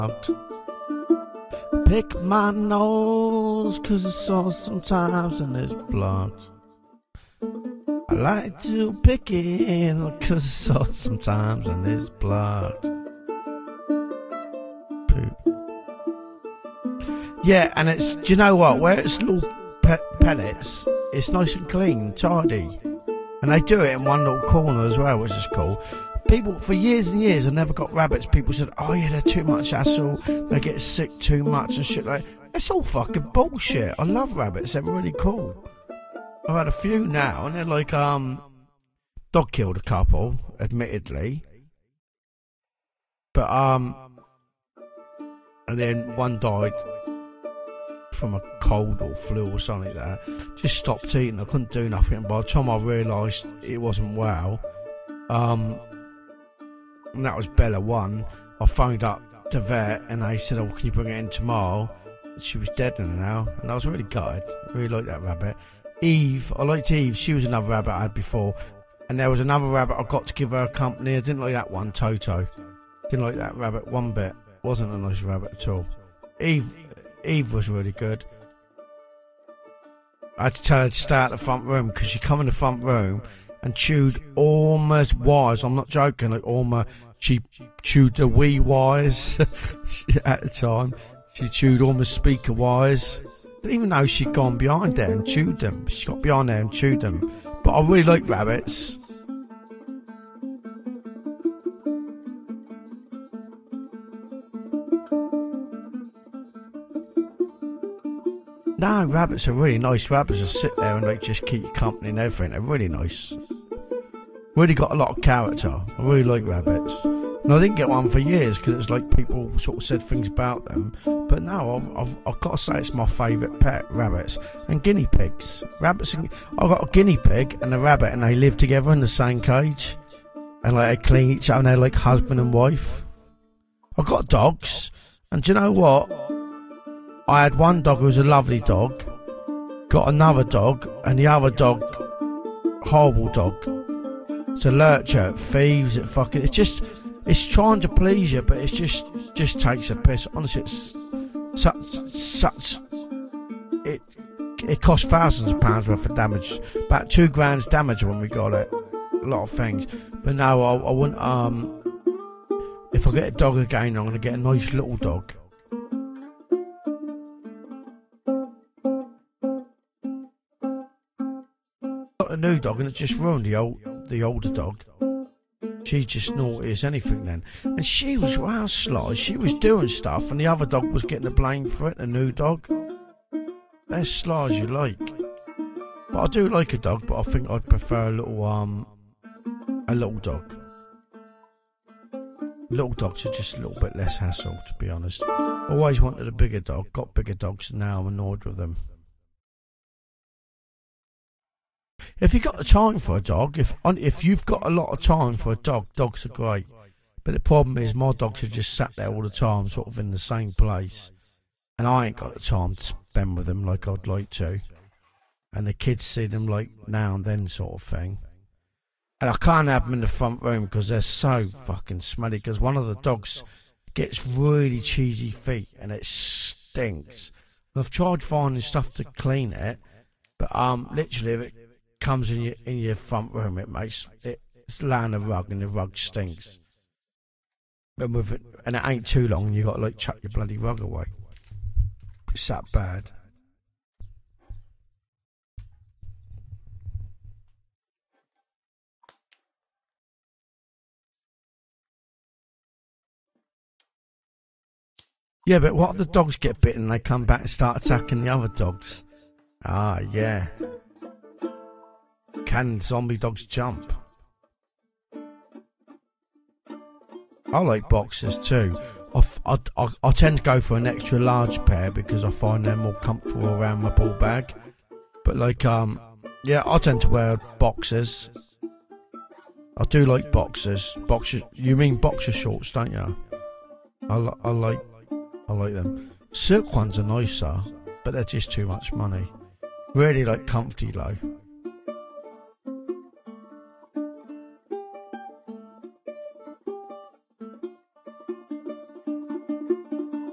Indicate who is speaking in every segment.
Speaker 1: Pick my nose, cause it's sore sometimes and it's blocked. I like to pick it, cause it's sore sometimes and it's blocked. Poop. Yeah, and it's, do you know what? Where it's little pellets, it's nice and clean, tidy. And they do it in one little corner as well, which is cool. People, for years and years, I never got rabbits. People said, oh yeah, they're too much hassle, they get sick too much and shit like that. It's all fucking bullshit. I love rabbits, they're really cool. I've had a few now, and they're like, dog killed a couple, admittedly. But, and then one died from a cold or flu or something like that. Just stopped eating, I couldn't do nothing. By the time I realised it wasn't well, and that was Bella 1, I phoned up the vet and they said, oh, can you bring it in tomorrow? She was dead in now, and I was really gutted. I really liked that rabbit. Eve, I liked Eve, she was another rabbit I had before. And there was another rabbit I got to give her company. I didn't like that one, Toto. Didn't like that rabbit one bit. Wasn't a nice rabbit at all. Eve was really good. I had to tell her to stay out the front room because she come in the front room and chewed all my wires. I'm not joking. Like she chewed the wee wires at the time. She chewed all my speaker wires. Didn't even know she'd gone behind there and chewed them. She got behind there and chewed them. But I really like rabbits. No, rabbits are really nice. Rabbits will sit there and like just keep you company and everything. They're really nice. Really got a lot of character. I really like rabbits. And I didn't get one for years because it's like people sort of said things about them. But no, I've got to say it's my favourite pet, rabbits. And guinea pigs. Rabbits and... I've got a guinea pig and a rabbit and they live together in the same cage. And like they clean each other and they're like husband and wife. I've got dogs. And do you know what? I had one dog who was a lovely dog. Got another dog. And the other dog, horrible dog. It's a lurcher, it thieves, it fucking... It's trying to please you, but it just takes a piss. Honestly, it's such... It cost thousands of pounds worth of damage. About £2,000 damage when we got it. A lot of things. But no, I wouldn't... If I get a dog again, I'm going to get a nice little dog. Got a new dog and it just ruined the older dog. She's just naughty as anything then. And she was well sly. She was doing stuff and the other dog was getting the blame for it, the new dog. They're sly as you like. But I do like a dog, but I think I'd prefer a little dog. Little dogs are just a little bit less hassle, to be honest. Always wanted a bigger dog, got bigger dogs, and now I'm annoyed with them. If you've got the time for a dog, if you've got a lot of time for a dog, dogs are great. But the problem is my dogs are just sat there all the time, sort of in the same place. And I ain't got the time to spend with them like I'd like to. And the kids see them like now and then sort of thing. And I can't have them in the front room because they're so fucking smelly. Because one of the dogs gets really cheesy feet and it stinks. And I've tried finding stuff to clean it, but literally if it comes in your front room, it's laying a rug and the rug stinks. And it ain't too long, and you got to like chuck your bloody rug away. It's that bad. Yeah, but what if the dogs get bitten and they come back and start attacking the other dogs? Ah, yeah. Can zombie dogs jump? I like boxers too. I tend to go for an extra large pair because I find they're more comfortable around my ball bag. But like, yeah, I tend to wear boxers. I do like boxers. You mean boxer shorts, don't you? I like them. Silk ones are nicer, but they're just too much money. Really like comfy though.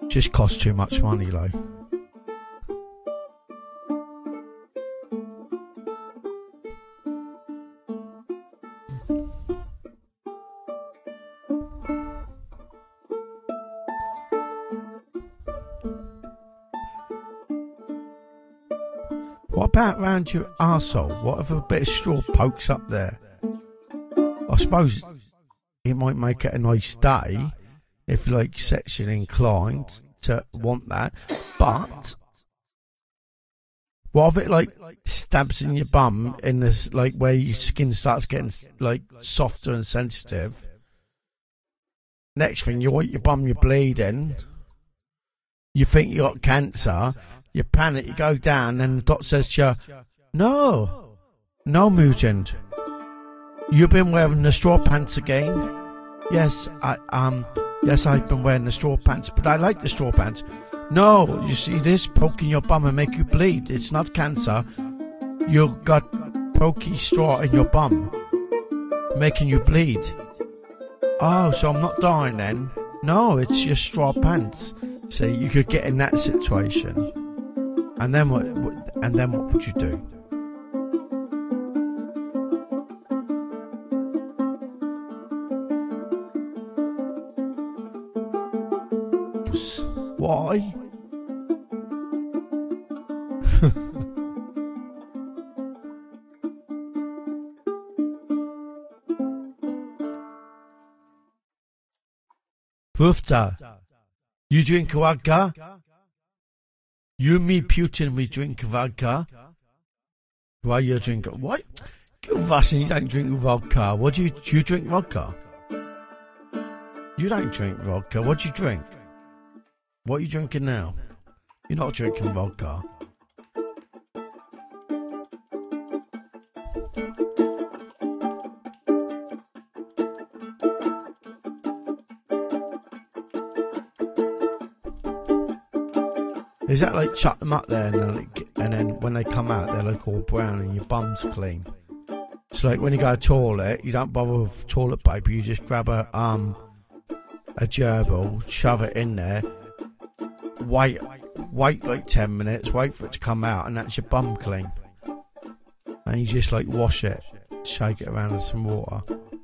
Speaker 1: Just costs too much money, like. What about round your arsehole? What if a bit of straw pokes up there? I suppose it might make it a nice day if you're like sexually inclined to want that. But what if it like stabs in your bum in this, like where your skin starts getting like softer and sensitive? Next thing, you want your bum, you're bleeding. You think you got cancer. You panic, you go down, and the doctor says to you, no, mutant. You've been wearing the straw pants again. Yes, I've been wearing the straw pants, but I like the straw pants. No, you see this poking your bum and make you bleed. It's not cancer. You've got pokey straw in your bum, making you bleed. Oh, so I'm not dying then? No, it's your straw pants. See, you could get in that situation. And then what would you do? Why? Rufta, you drink vodka? You and me, Putin, we drink vodka. Why you drink what? You Russian, you don't drink vodka. What do you drink vodka? You don't drink vodka. What do you drink? What are you drinking now? You're not drinking vodka. Is that like chuck them up there and then when they come out they're like all brown and your bum's clean? So like when you go to the toilet, you don't bother with toilet paper, you just grab a gerbil, shove it in there, wait like 10 minutes, wait for it to come out, and that's your bum clean. And you just like wash it, shake it around with some water.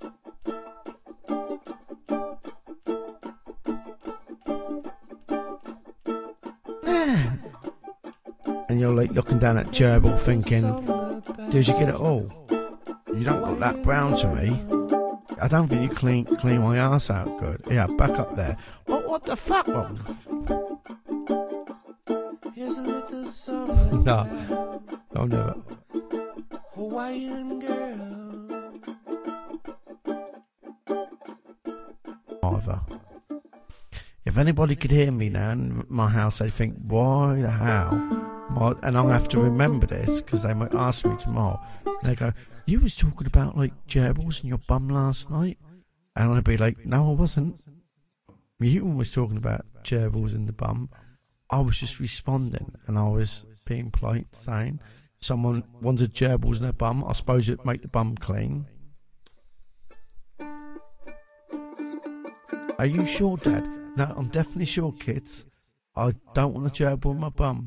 Speaker 1: And you're like looking down at gerbil thinking, did you get it all? You don't look that brown to me. I don't think you clean my ass out good. Yeah, back up there. What the fuck? No, I'll never. Hawaiian girl. Either. If anybody could hear me now in my house, they'd think, why the hell? And I'll have to remember this because they might ask me tomorrow. And they go, you was talking about like gerbils in your bum last night? And I'd be like, no, I wasn't. You was talking about gerbils in the bum. I was just responding and I was being polite, saying someone wanted gerbils in their bum. I suppose it'd make the bum clean. Are you sure, Dad? No, I'm definitely sure, kids. I don't want a gerbil in my bum.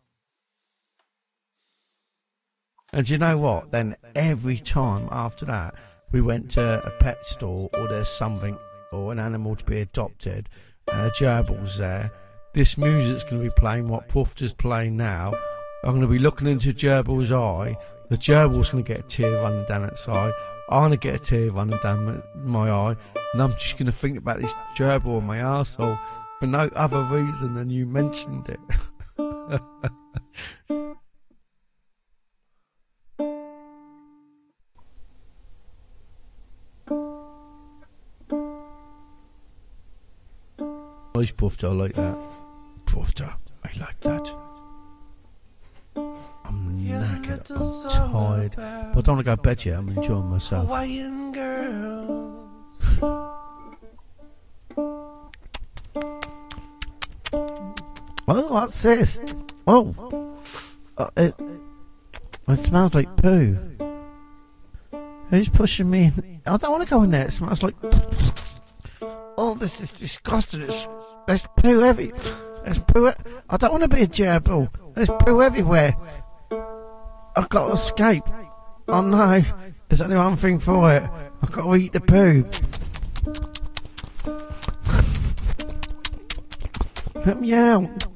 Speaker 1: And you know what? Then every time after that, we went to a pet store or there's something or an animal to be adopted and a gerbil's there, this music's going to be playing what Prufta's playing now. I'm going to be looking into gerbil's eye. The gerbil's going to get a tear running down its eye. I'm going to get a tear running down my eye. And I'm just going to think about this gerbil in my arsehole for no other reason than you mentioned it. Nice Prufta, I like that. Prufta, I like that. I'm knackered, I'm tired. But I don't want to go to bed yet, I'm enjoying myself. Hawaiian girls. Oh, what's this? Oh, it smells like poo. Who's pushing me in? I don't want to go in there, it smells like... Oh, this is disgusting. There's poo every... There's poo. I don't want to be a gerbil. There's poo everywhere. I've got to escape. Oh no, there's only one thing for it. I've got to eat the poo. Let me out.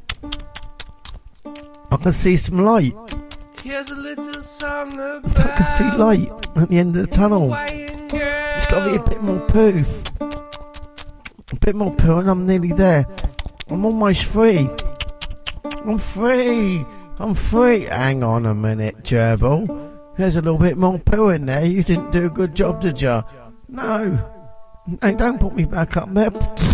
Speaker 1: I can see some light.
Speaker 2: Here's a little song about
Speaker 1: I can see light at the end of the tunnel. It's got to be a bit more poo. A bit more poo and I'm nearly there. I'm almost free. I'm free. I'm free. Hang on a minute, gerbil. There's a little bit more poo in there. You didn't do a good job, did you? No. No, don't put me back up there.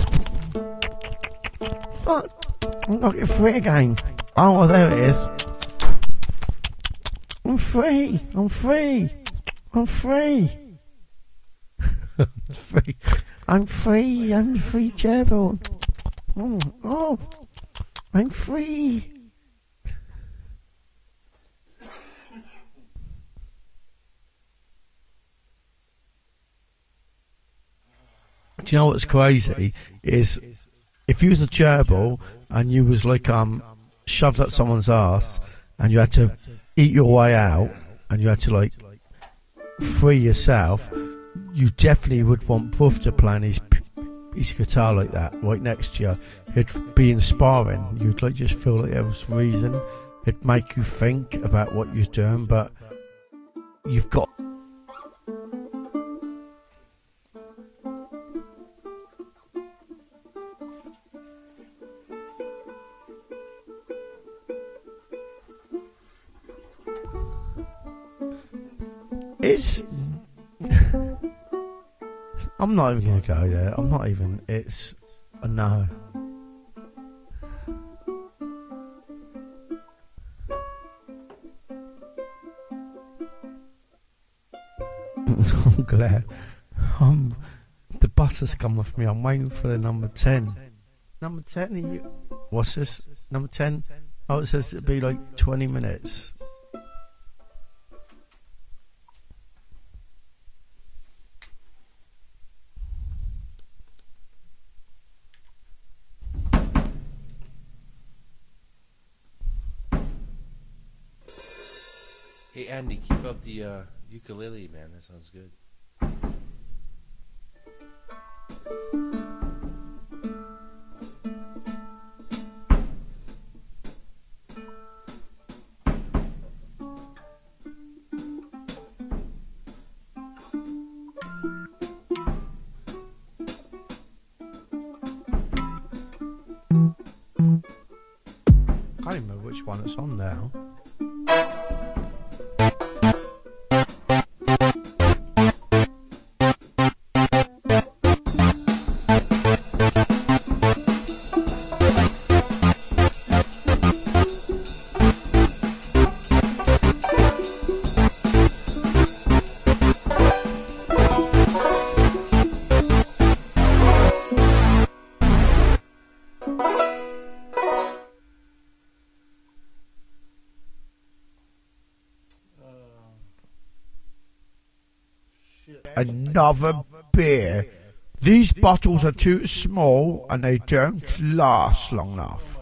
Speaker 1: Fuck. I'm gonna get free again. Oh, well, there it is. I'm free. I'm free. I'm free. Free. I'm free. I'm free, gerbil. Oh, I'm free. Do you know what's crazy? Is if you was a gerbil and you was like shoved up someone's ass and you had to eat your way out and you had to like free yourself, you definitely would want Bruff to play his guitar like that right next to you. It'd be inspiring. You'd like just feel like there was reason. It'd make you think about what you're doing, but you've got. I'm not even going to go there. I'm not even. It's a no. I'm glad. The bus has come off me. I'm waiting for the number 10. Number 10? Are you? What's this? Number 10? Oh, it says it'll be like 20 minutes.
Speaker 2: Hey Andy, keep up the ukulele, man. That sounds good.
Speaker 1: I can't remember which one it's on now. Another beer. These bottles are too small and they don't last long enough.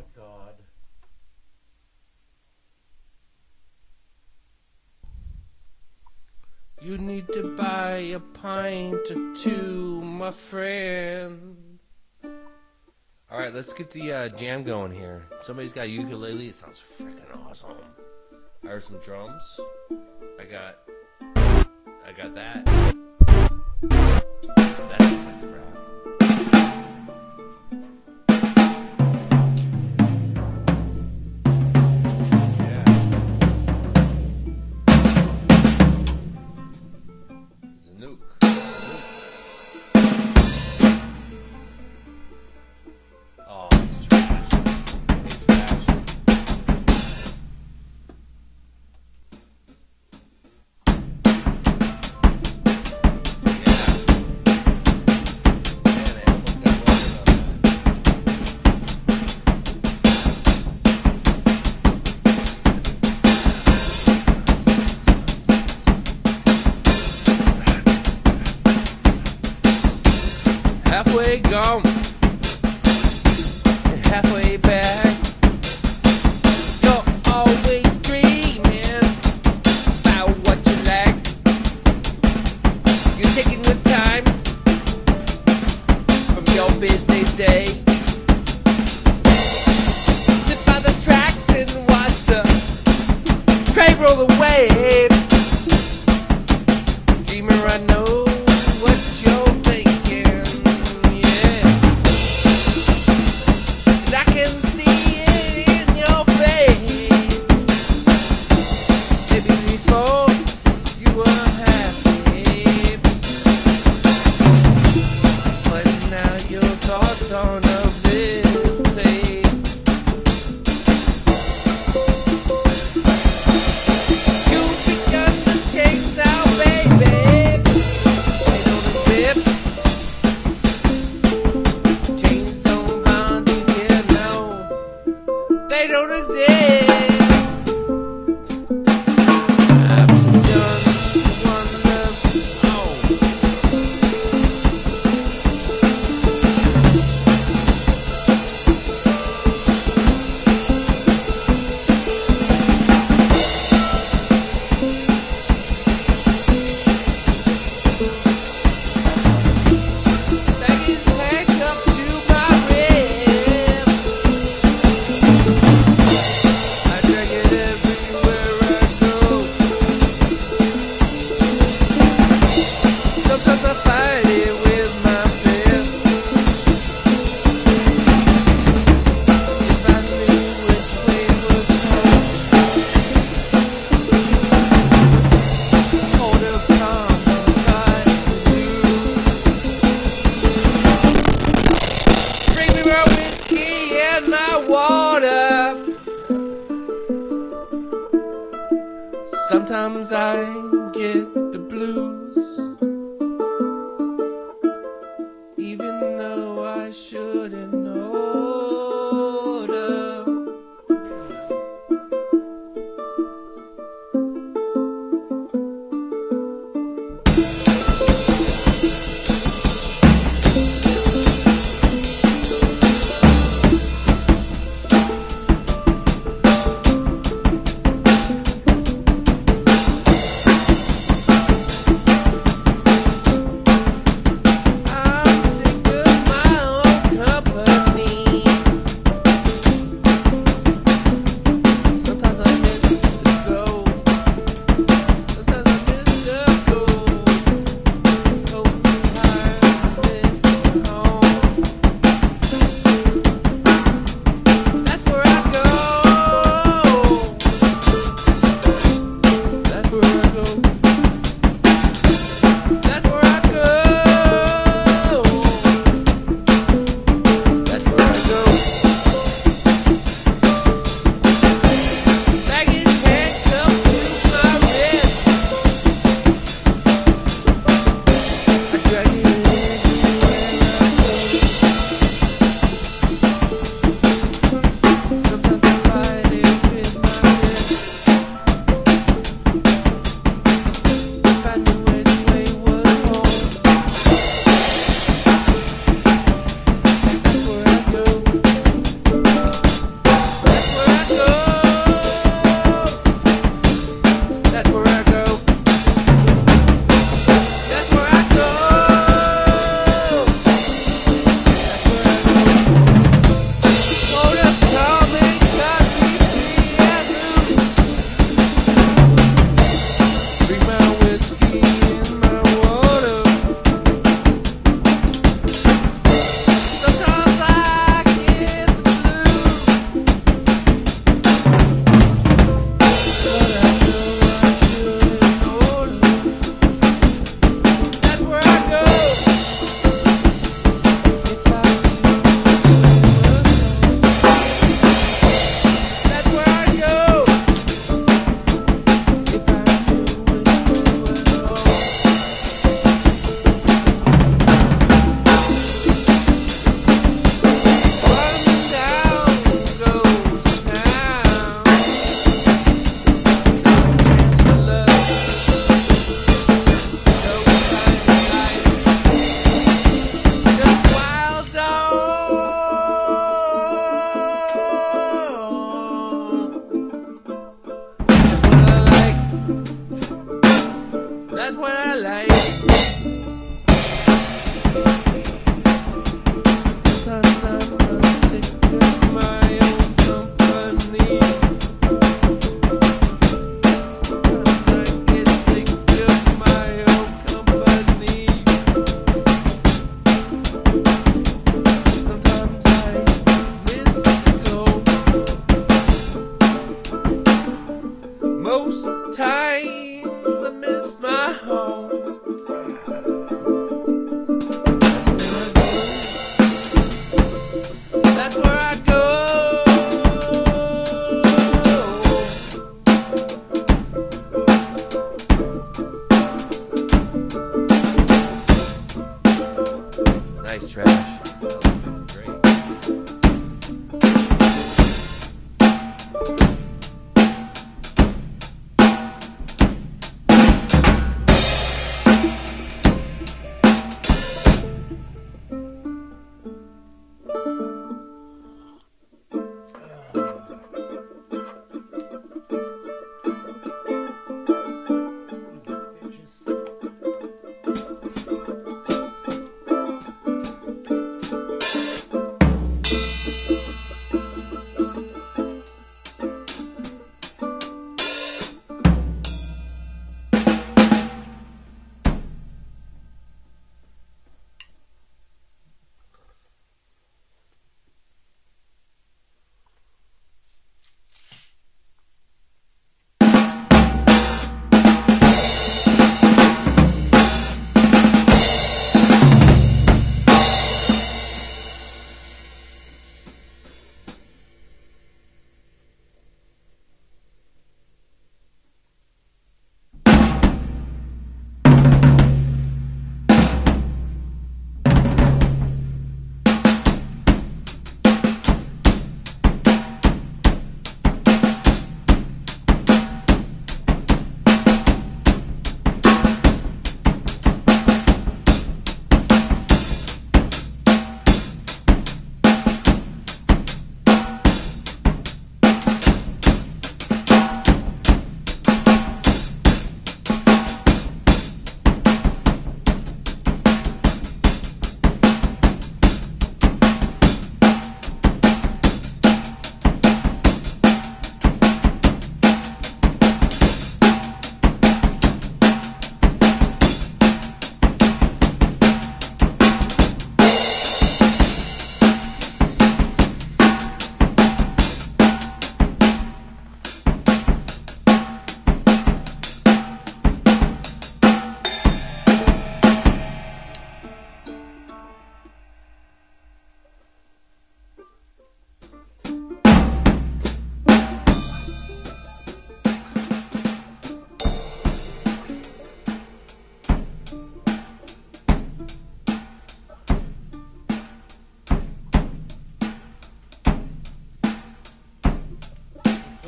Speaker 2: You need to buy a pint or two, my friend. Alright, let's get the jam going here. Somebody's got a ukulele. It sounds freaking awesome. I heard some drums. I got that. That sounds like crap. I don't exist. I've done one love. Oh. Baggies packed up to my rib. I drag it everywhere I go. Sometimes I fight it with my fist. If I knew which way was home, hold up calm like you. Bring me my whiskey and my water. Sometimes I get the blues, even though I shouldn't order.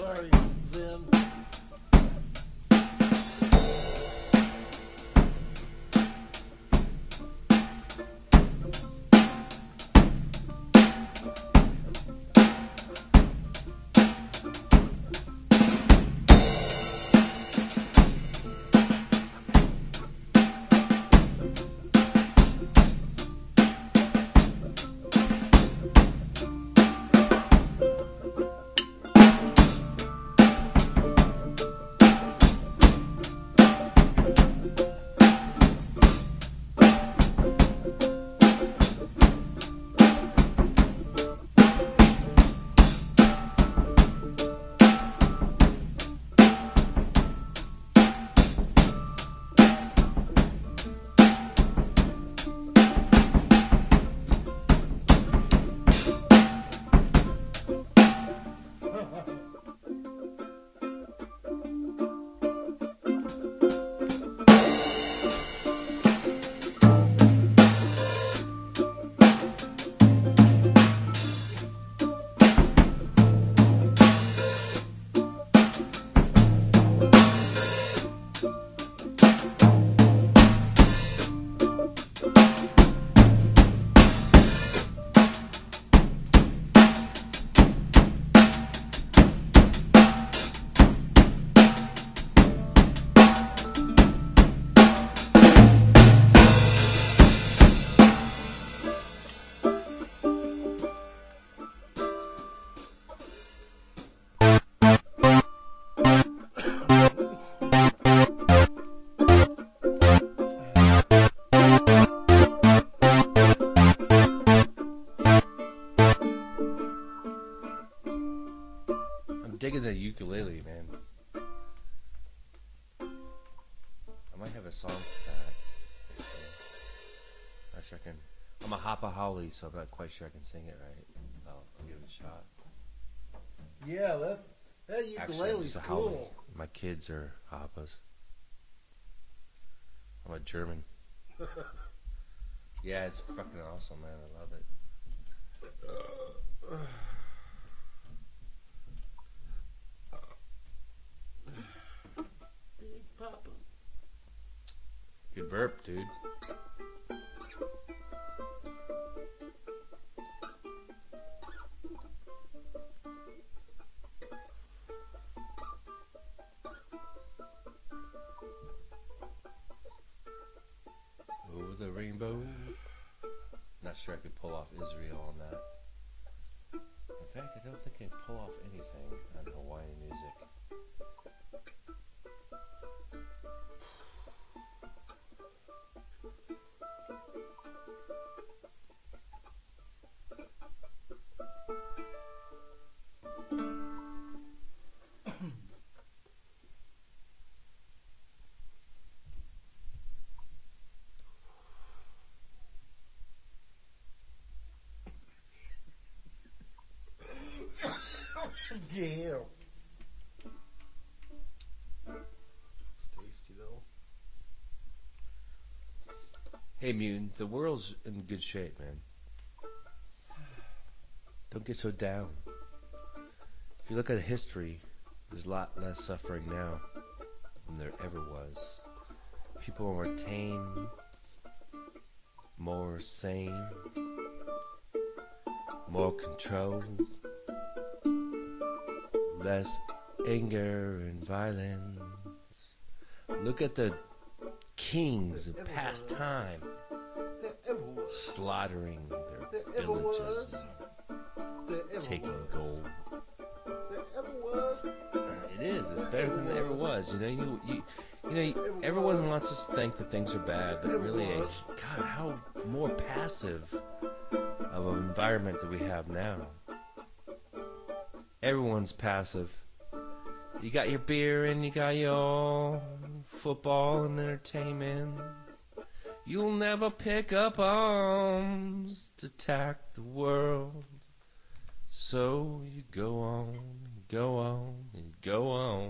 Speaker 3: sorry, Zim.
Speaker 2: Digging the ukulele, man. I might have a song for that. Not sure I can. I'm a hopaholic, so I'm not quite sure I can sing it right. I'll give it a shot.
Speaker 3: Yeah, that
Speaker 2: Actually, I'm
Speaker 3: ukulele's
Speaker 2: just a howley.
Speaker 3: cool.
Speaker 2: My kids are hoppers. I'm a German. Yeah, it's fucking awesome, man. I love it.
Speaker 3: Big Papa.
Speaker 2: Good burp, dude. Over the rainbow. Not sure I could pull off Israel on that. In fact, I don't think I can pull off anything on Hawaiian music.
Speaker 3: Damn. It's tasty though.
Speaker 2: Hey, Mutant, the world's in good shape, man. Don't get so down. If you look at history, there's a lot less suffering now than there ever was. People are more tame, more sane, more control, less anger and violence. Look at the kings of past time
Speaker 3: There ever was.
Speaker 2: slaughtering their
Speaker 3: There ever
Speaker 2: villages
Speaker 3: was. There ever
Speaker 2: and taking
Speaker 3: was.
Speaker 2: gold.
Speaker 3: There ever was.
Speaker 2: It is. It's better than it ever was. You know, everyone wants us to think that things are bad, but really, God, how more passive of an environment that we have now. Everyone's passive. You got your beer and you got your football and entertainment. You'll never pick up arms to attack the world. So you go on, go on, and go on.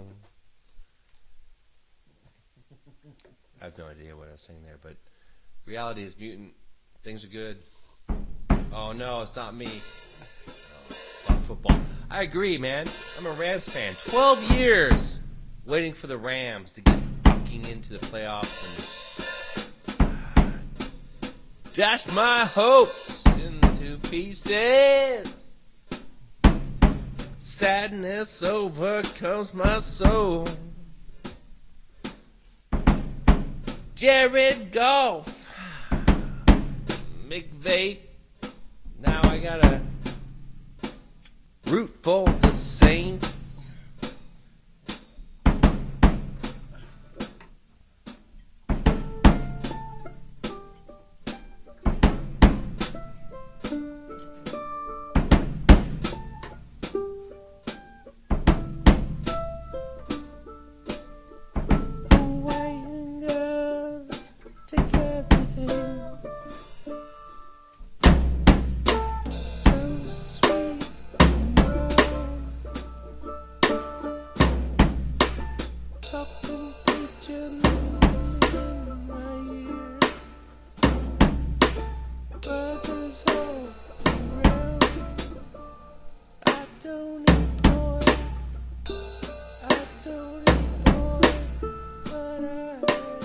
Speaker 2: I have no idea what I was saying there, but reality is, Mutant. Things are good. Oh no, it's not me. Oh, fuck football. I agree, man. I'm a Rams fan. 12 years waiting for the Rams to get fucking into the playoffs and dashed my hopes into pieces. Sadness overcomes my soul. Jared Goff, McVay. Now I gotta root for the Saints. Hawaiian girls take everything. So sweet and brown. Talking pigeon in my ears. Brothers all around. I don't eat pork. I don't eat pork, but I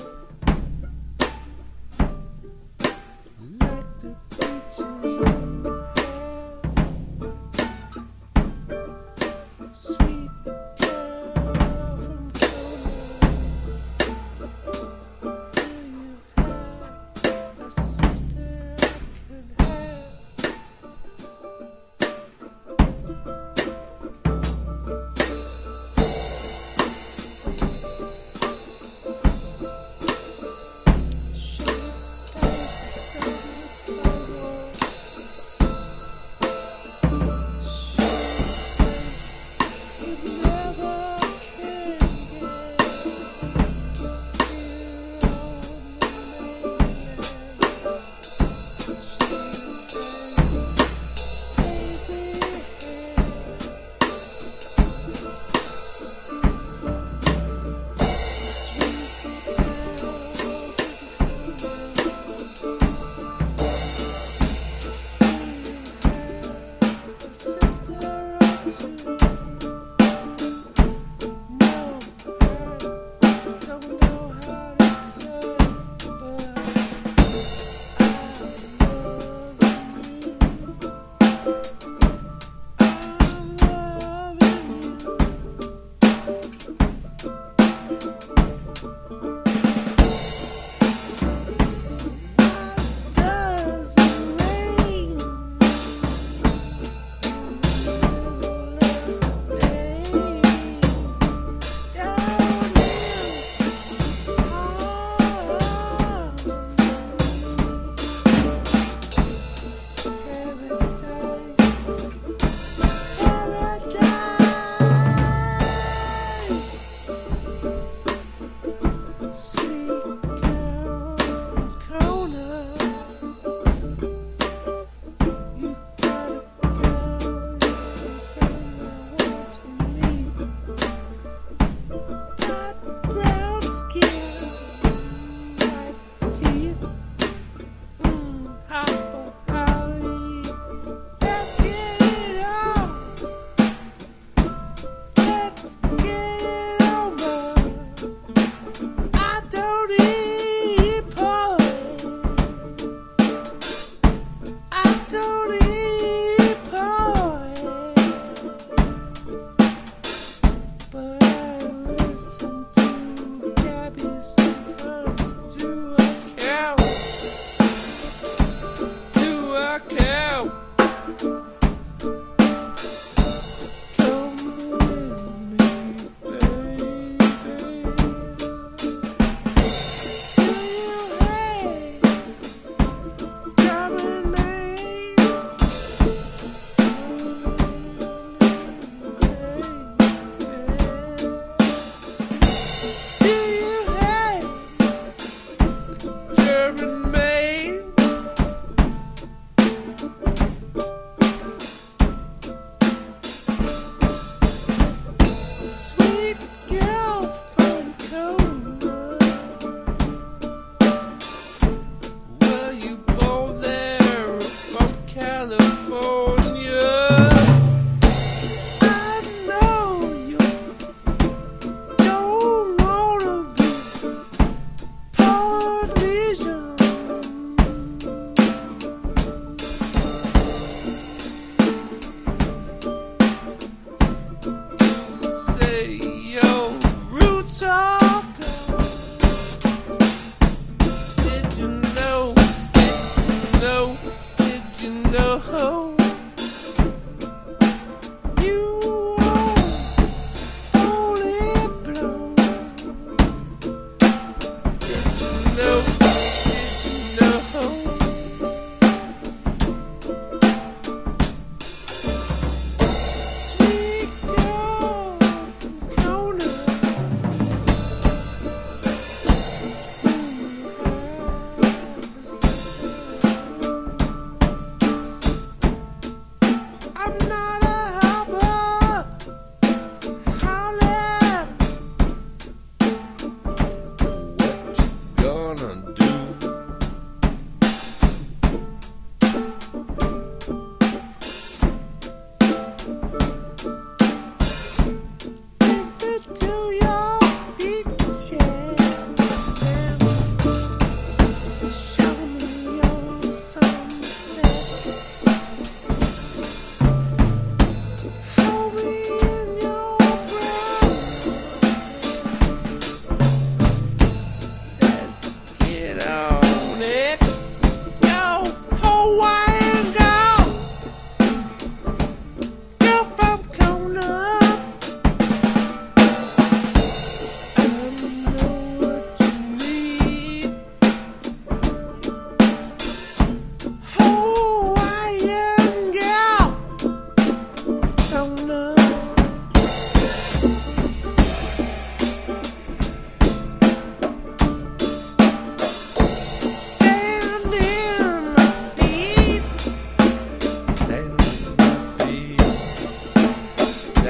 Speaker 2: like the beaches you have. Sweet girl from Kona. Do you have a sister I could have? She danced on the sidewalk. She danced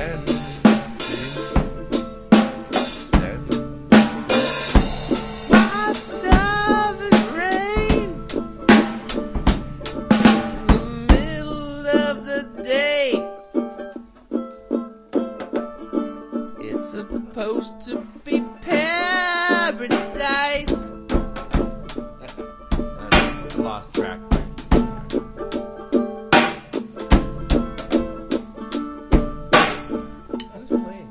Speaker 2: Send. Send. Why does it rain in the middle of the day? It's supposed to be paradise. I lost track. I was playing.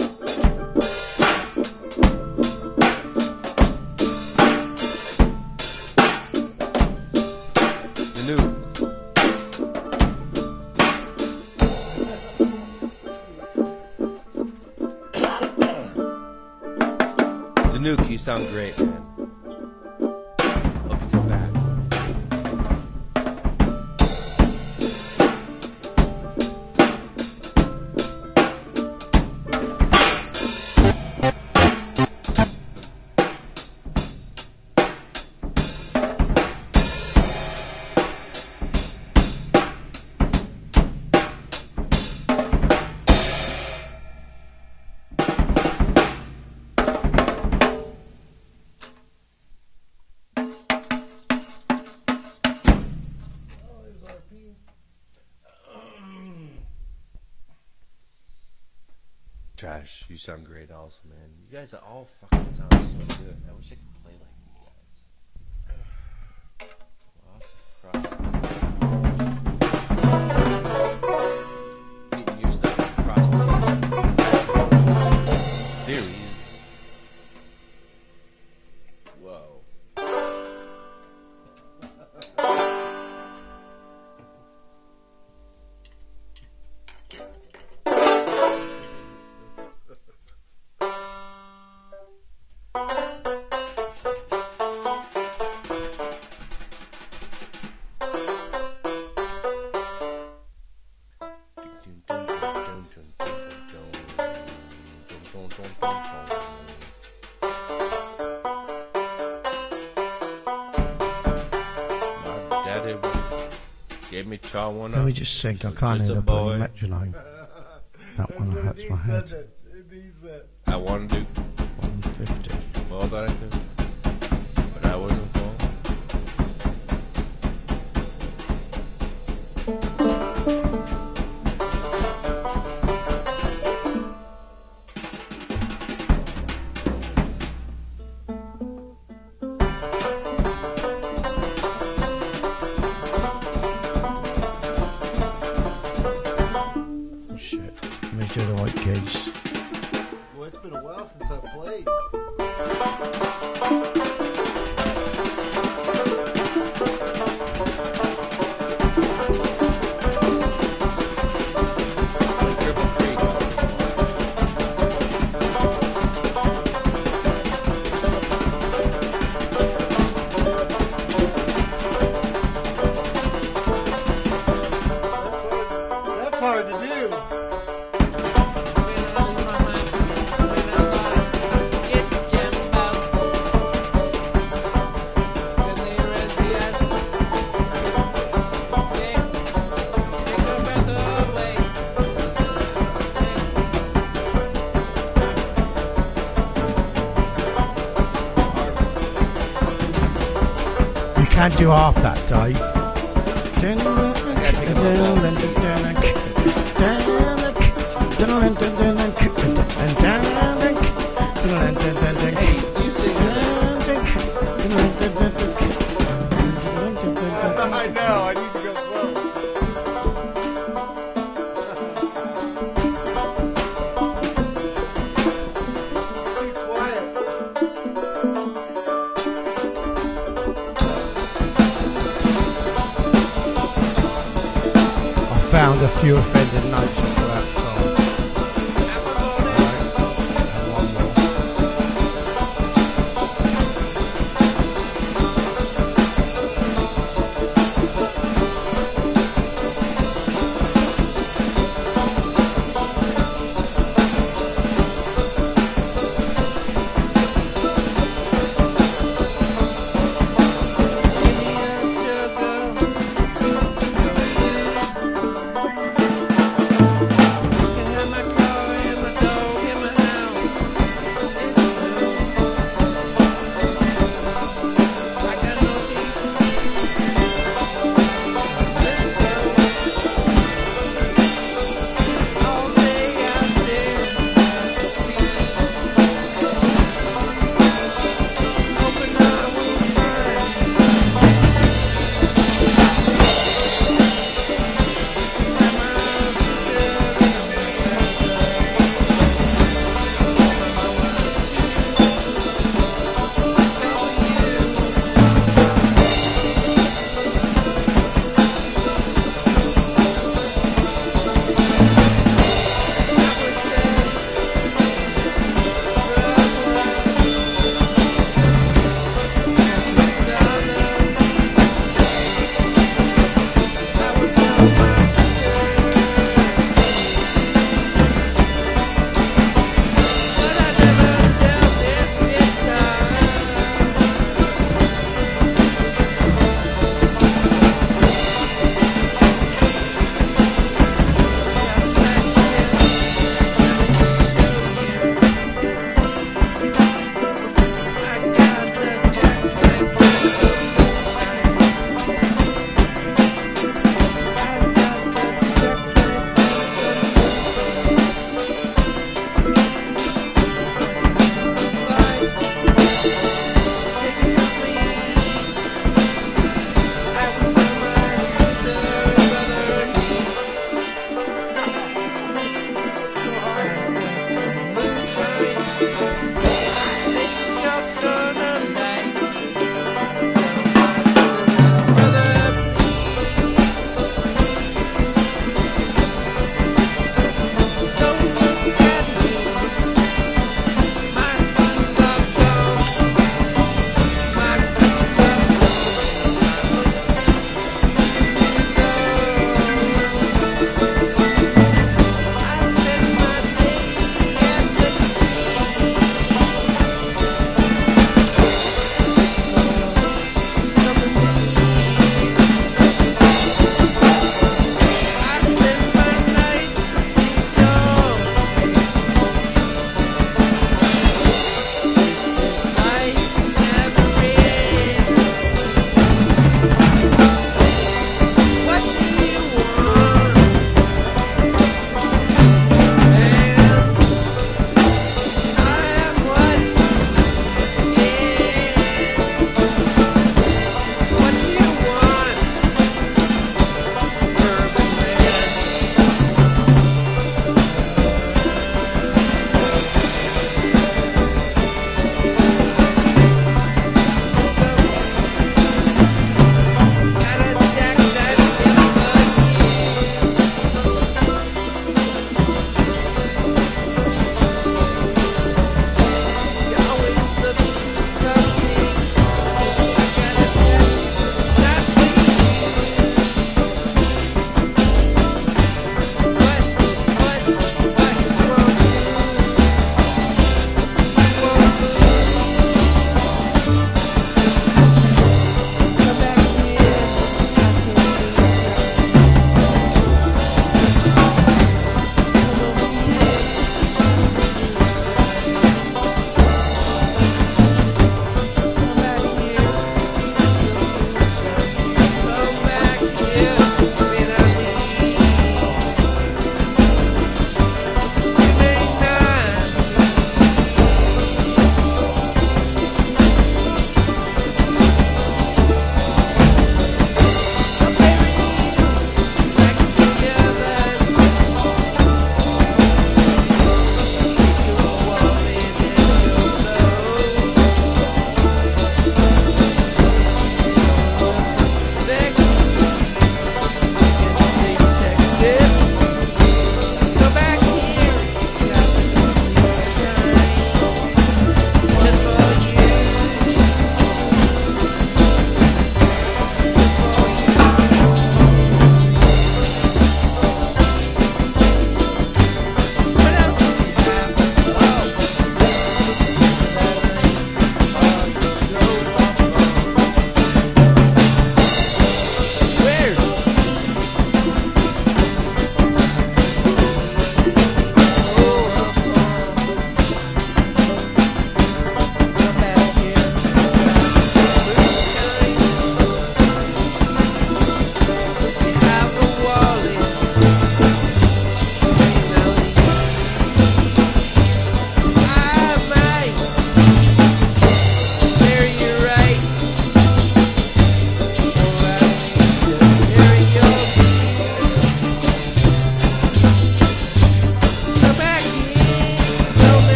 Speaker 2: Zanuck. Zanuck, you sound great, man. Hope you come back. Trash, you sound great also, man. You guys all fucking sound so good. I wish I could play like you guys. Lots of prostitution. You're stuck with prostitution. Theories. Whoa. My daddy gave me chaw one
Speaker 1: Let
Speaker 2: up.
Speaker 1: me just sing. I can't
Speaker 2: Just
Speaker 1: hear
Speaker 2: a
Speaker 1: the bloody
Speaker 2: boy.
Speaker 1: metronome. That one hurts my head.
Speaker 2: I wanted to do
Speaker 1: 150.
Speaker 2: all that I could, but I wasn't full.
Speaker 1: Oh, shit. Let me do the right keys.
Speaker 3: Well, it's been a while since I've played.
Speaker 2: Like Triple Creek.
Speaker 3: That's hard to do.
Speaker 1: You can't do half that, Dave.
Speaker 2: Hey, you sing this.
Speaker 3: I know, I need to go slow. Keep quiet.
Speaker 1: I found a few offended notes for that song. And one more.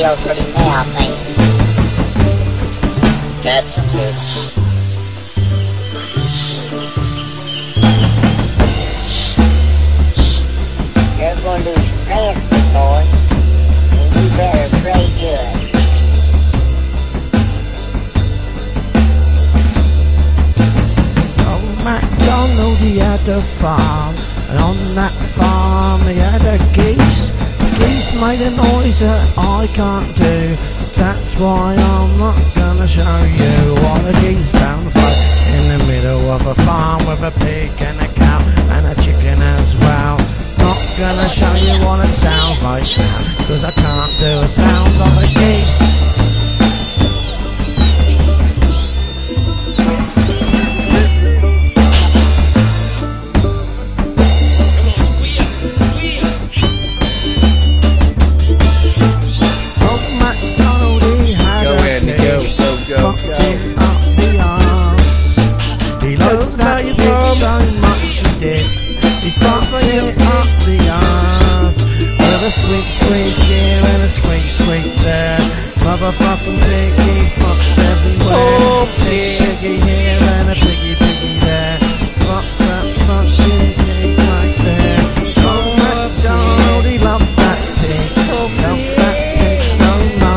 Speaker 4: feel pretty mouthy. That's a bitch. You're going to lose pants, big boy, and you better pray good.
Speaker 1: Old MacDonald, he had a farm, and on that farm he had a geese. Geese made a noise that I can't do. That's why I'm not gonna show you what a geese sounds like in the middle of a farm with a pig and a cow and a chicken as well. Not gonna show you what it sounds like now, 'cause I can't do a sound of a geese. Squeak, squeak here and a squeak, squeak there. Motherfucking piggy fucks everywhere.
Speaker 2: Oh,
Speaker 1: Piggy here and a piggy, piggy there. Fuck that fucking pig right there. Oh, MacDonald, he loved that pig. Loved that pig so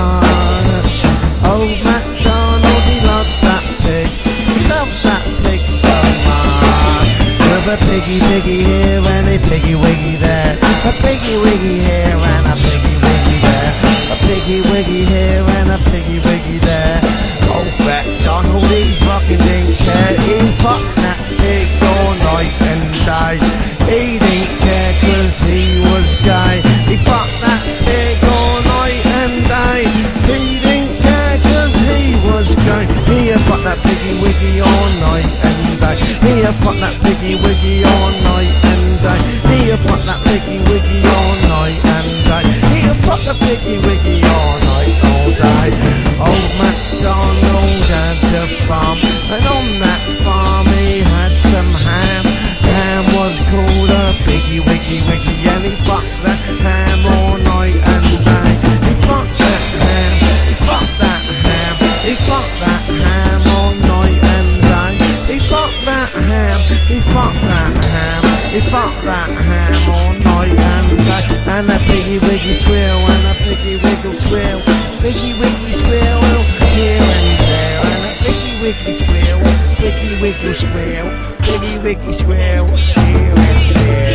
Speaker 1: much. Oh, MacDonald, he loved that pig. He loved that pig so much. With a piggy, piggy here and a piggy, wiggy there. A piggy wiggy here and a piggy wiggy there. A piggy wiggy here and a piggy wiggy there. Oh, MacDonald, he fucking didn't care. He fucked that pig all night and day. He didn't care 'cause he was gay. He fucked that pig all night and day. He didn't care 'cause he was gay. He fucked that piggy wiggy all night and day. He fucked that piggy wiggy all night and day. He fucked that piggy wiggy all night and day. He fucked the piggy wiggy all night, all day. Old MacDonald had a farm, and on that farm he had some ham. Ham was called a piggy wiggy wiggy, and he fucked that ham all night and day. He fucked that ham, he fucked that ham, he fucked that ham all night and day. He fucked that ham, he fucked that ham. He fucked that ham all night and day. And a piggy wiggy squeal and a piggy wiggle squeal. Piggy wiggy squeal here and there. And a piggy wiggy squeal, piggy wiggle squeal, piggy wiggy squeal here and there.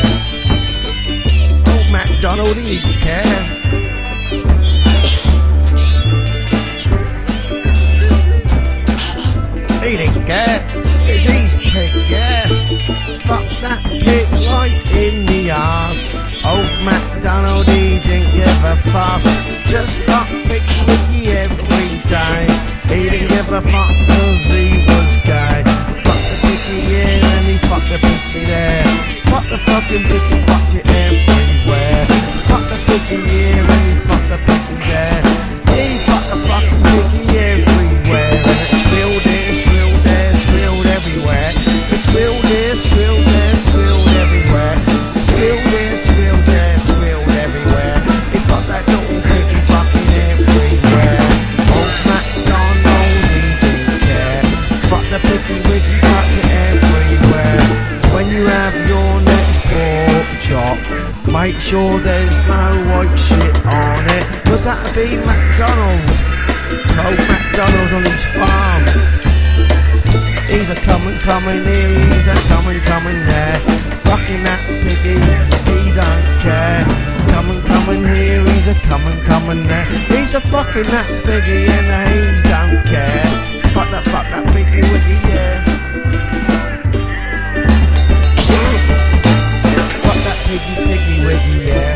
Speaker 1: Old MacDonald, he didn't care. He didn't care. It's his pig, yeah. Fuck that pig right in the arse. Old MacDonald, he didn't give a fuss. Just fuck Piggy Wiggy every day. He didn't give a fuck 'cause he was gay. Fuck the piggy here and he fucked the piggy there. Fuck the fucking piggy, fucked it everywhere. Fuck the piggy here and he fucked the piggy there. He fucked the fucking piggy everywhere. And it squealed here, squealed there, squealed everywhere. It squealed here, squealed there, squealed everywhere. It squealed here, squealed there, squealed everywhere. He fucked that little piggy fucking everywhere. Old MacDonald, he didn't care. Fuck the piggy wiggy, fuck it everywhere. When you have your next pork chop, make sure there's no white shit on it, 'cause that'll be MacDonald. Old MacDonald on his farm. He's a coming here, he's a coming there. Fucking that piggy, he don't care. Coming here, he's a coming there. He's a fucking that piggy and he don't care. Fuck that piggy wiggy, yeah. Fuck that piggy wiggy, yeah.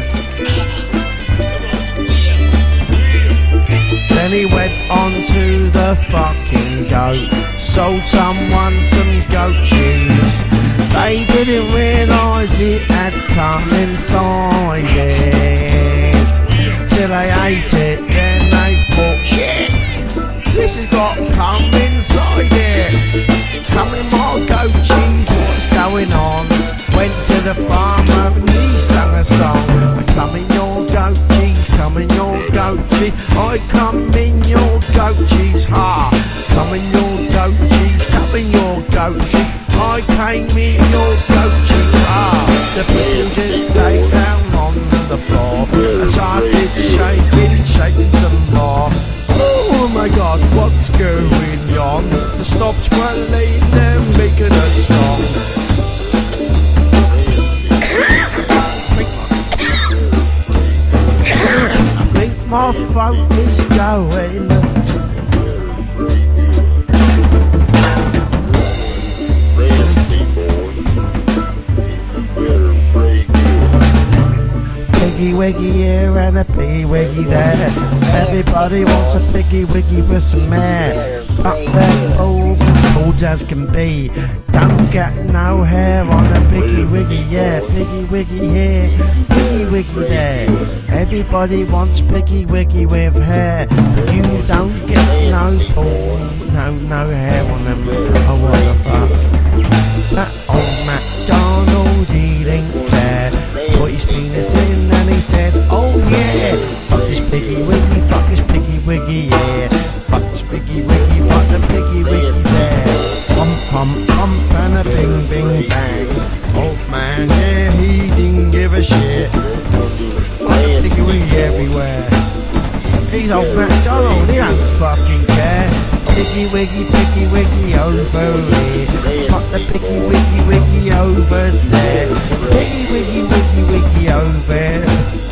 Speaker 1: Then he went on to the fucking goat. Sold someone some goat cheese. They didn't realise it had come inside it. Till they ate it, then they thought, shit, this has got come inside it. Come in my goat cheese, what's going on? Went to the farmer and he sung a song. Come in your goat cheese, come in your goat cheese. cheese. I come in your goat cheese, ha. Come in your goat cheese, come in your goat cheese. I came in your goat cheese, ha. The people just lay down on the floor and started shaking some more. Oh my God, what's going on? The snobs were laying there making a song. I think my throat is going. Piggy wiggy here and a piggy wiggy there. Everybody wants a piggy wiggy with some hair. But they're bald as can be. Don't get no hair on a piggy wiggy, yeah. Piggy wiggy here, piggy wiggy there. Everybody wants piggy wiggy with hair. But you don't get no bald, no hair on them. Oh, what the fuck? That old MacDonald, he didn't care. Put his penis in and he said, oh yeah. Fuck this piggy wiggy, fuck this piggy wiggy, yeah. Fuck this piggy wiggy, fuck the piggy wiggy there. Pump, pump, pump and a bing, bing, bang. Old man, yeah, he didn't give a shit. Fuck the piggy wiggy everywhere. He's old MacDonald, he don't fucking care. Piggy wiggy over here. Fuck the piggy wiggy over there. Piggy wiggy over there.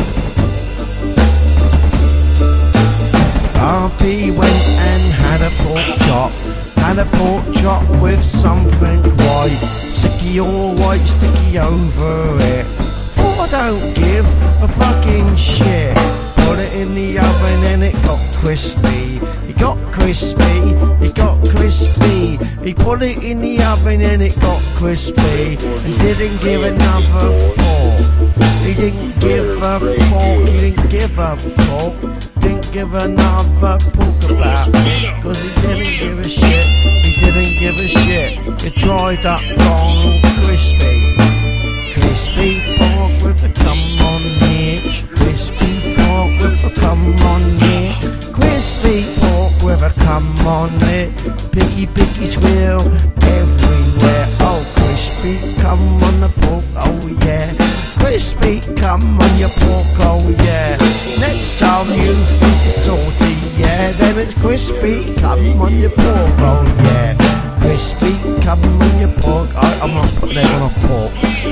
Speaker 1: RP went and had a pork chop. Had a pork chop with something white. Sticky or white, sticky over it. For I don't give a fucking shit. Put it in the oven and it got crispy. It got crispy, it got crispy. He put it in the oven and it got crispy. And didn't give another fork. He didn't give a fork, he didn't give a pork. Didn't give another pork about it. Cause he didn't give a shit, he didn't give a shit. It dried up long, crispy. Crispy pork with the come on here. Crispy pork with a come on here. Crispy pork with a come on it. Piggy squeal everywhere. Oh, crispy come on the pork, oh yeah. Crispy come on your pork, oh yeah. Next time you think it's salty, yeah, then it's crispy come on your pork, oh yeah. Crispy come on your pork. I'm gonna put that on a pork.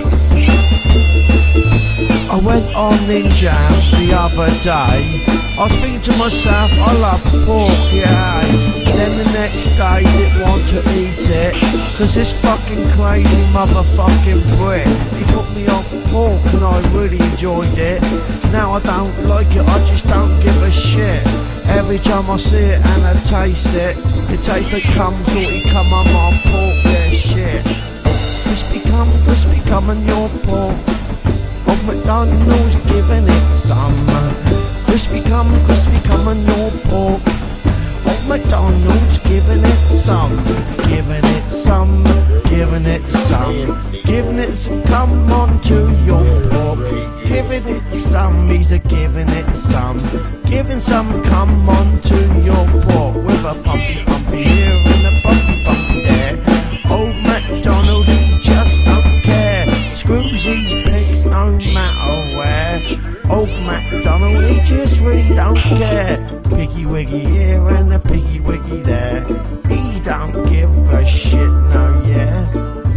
Speaker 1: I went on in Jam the other day. I was thinking to myself, I love pork, yeah. Then the next day didn't want to eat it, cause this fucking crazy motherfucking Brit, he put me on pork and I really enjoyed it. Now I don't like it, I just don't give a shit. Every time I see it and I taste it, it tastes like cum, salty cum on my pork, yeah shit. Crispy cum on your pork. Old MacDonald's giving it some. Crispy cum on your pork. Old MacDonald's giving it some. Giving it some, giving it some. Giving it some cum onto your pork. Giving it some, he's a giving it some. Giving some cum onto your pork. With a pumpy here and a pumpy there. Old MacDonald, he just don't care. Screws these pigs no matter where. Old MacDonald, he just really don't care. Piggy wiggy here and a piggy wiggy there. He don't give a shit, no yeah.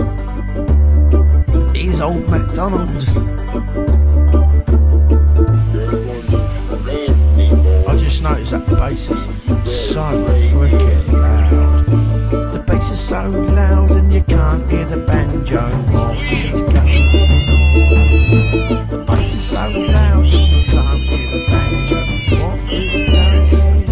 Speaker 1: He's old MacDonald. I just noticed that the bass is so freaking loud. The bass is so loud and you can't hear the banjo. What is going on? The bass is so loud and you can't hear the banjo. What is going on?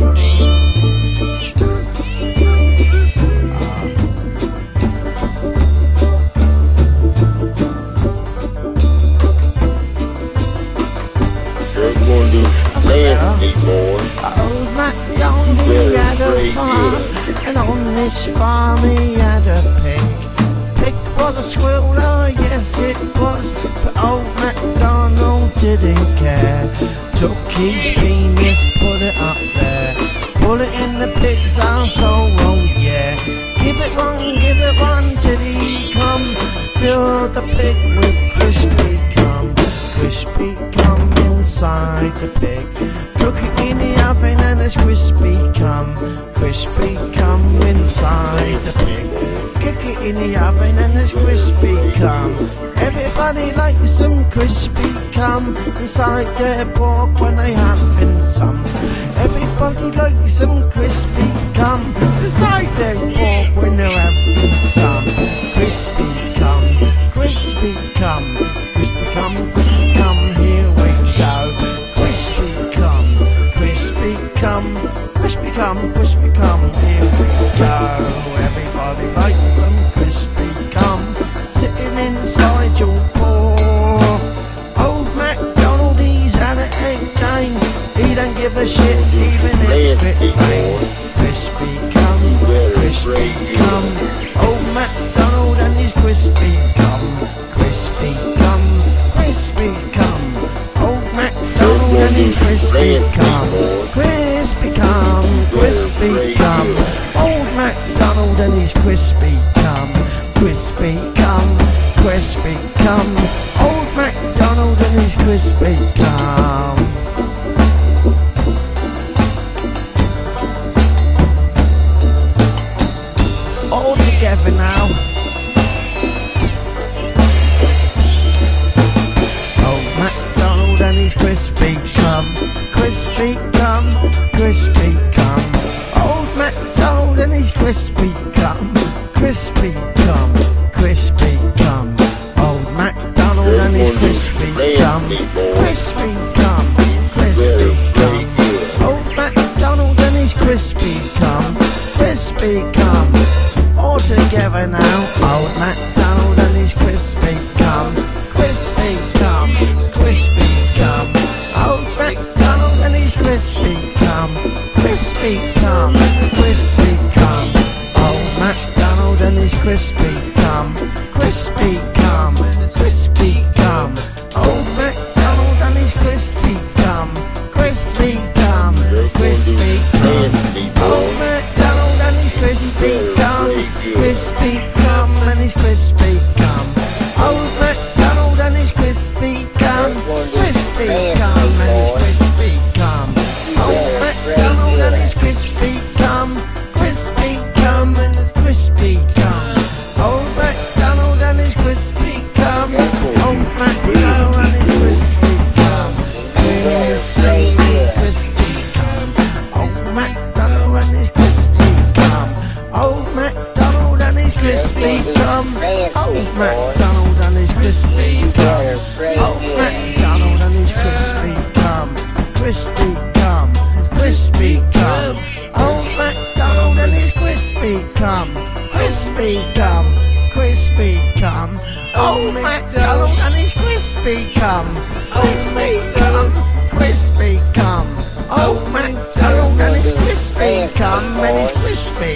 Speaker 1: Old MacDonald, he had a farm, and on this farm he had a pig. Pig was a squirrel, yes it was, but old MacDonald didn't care. Took each penis, put it up there, put it in the pig's arsehole, oh yeah. Give it one till he come. Fill the pig with crispy cum, crispy cum inside the pig. Cook it in the oven and it's crispy cum, crispy cum inside the pig. Kick it in the oven and it's crispy cum. Everybody likes some crispy cum inside their pork when they having some. Everybody likes some crispy cum inside their pork when they're having some. Crispy cum, crispy cum, crispy cum, crispy cum, here we go. Crispy cum, crispy cum, crispy cum, crispy cum, here we go. Everybody likes some crispy cum sitting inside your pork. Old MacDonald, he's had it again. He don't give a shit even if it rains. Crispy cum, crispy cum. Old MacDonald and his crispy cum, crispy cum, crispy cum. Old MacDonald and his crispy cum, crispy cum, crispy cum. Old MacDonald and his crispy cum, crispy cum, crispy cum. Old MacDonald and his crispy cum. All together now. Old MacDonald and his crispy cum, crispy cum, crispy cum. Old MacDonald and his crispy cum, crispy cum, crispy cum. Old MacDonald and his crispy cum, crispy cum, crispy cum. Old MacDonald and his crispy cum, crispy cum. All together now. Old MacDonald and his crispy cum, crispy cum, crispy cum. Old MacDonald and his crispy cum, crispy cum, crispy cum. Old MacDonald and his crispy cum, crispy cum, crispy cum. Old MacDonald and his crispy cum, crispy cum, crispy cum. Old MacDonald and his crispy cum, crispy cum and his crispy cum. Old MacDonald and his crispy cum, crispy cum and his crispy cum. Old MacDonald and his crispy cum, crispy cum and his crispy cum. Old MacDonald and his crispy cum, old MacDonald and his crispy cum, crispy cum. Old MacDonald and his crispy cum, old MacDonald and his crispy cum, old MacDonald and his crispy cum, old MacDonald and his crispy cum, crispy cum, crispy cum. Old MacDonald and his crispy cum, crispy cum, crispy cum. Old MacDonald and his crispy cum, crispy cum, crispy cum. Old MacDonald and his crispy cum and his crispy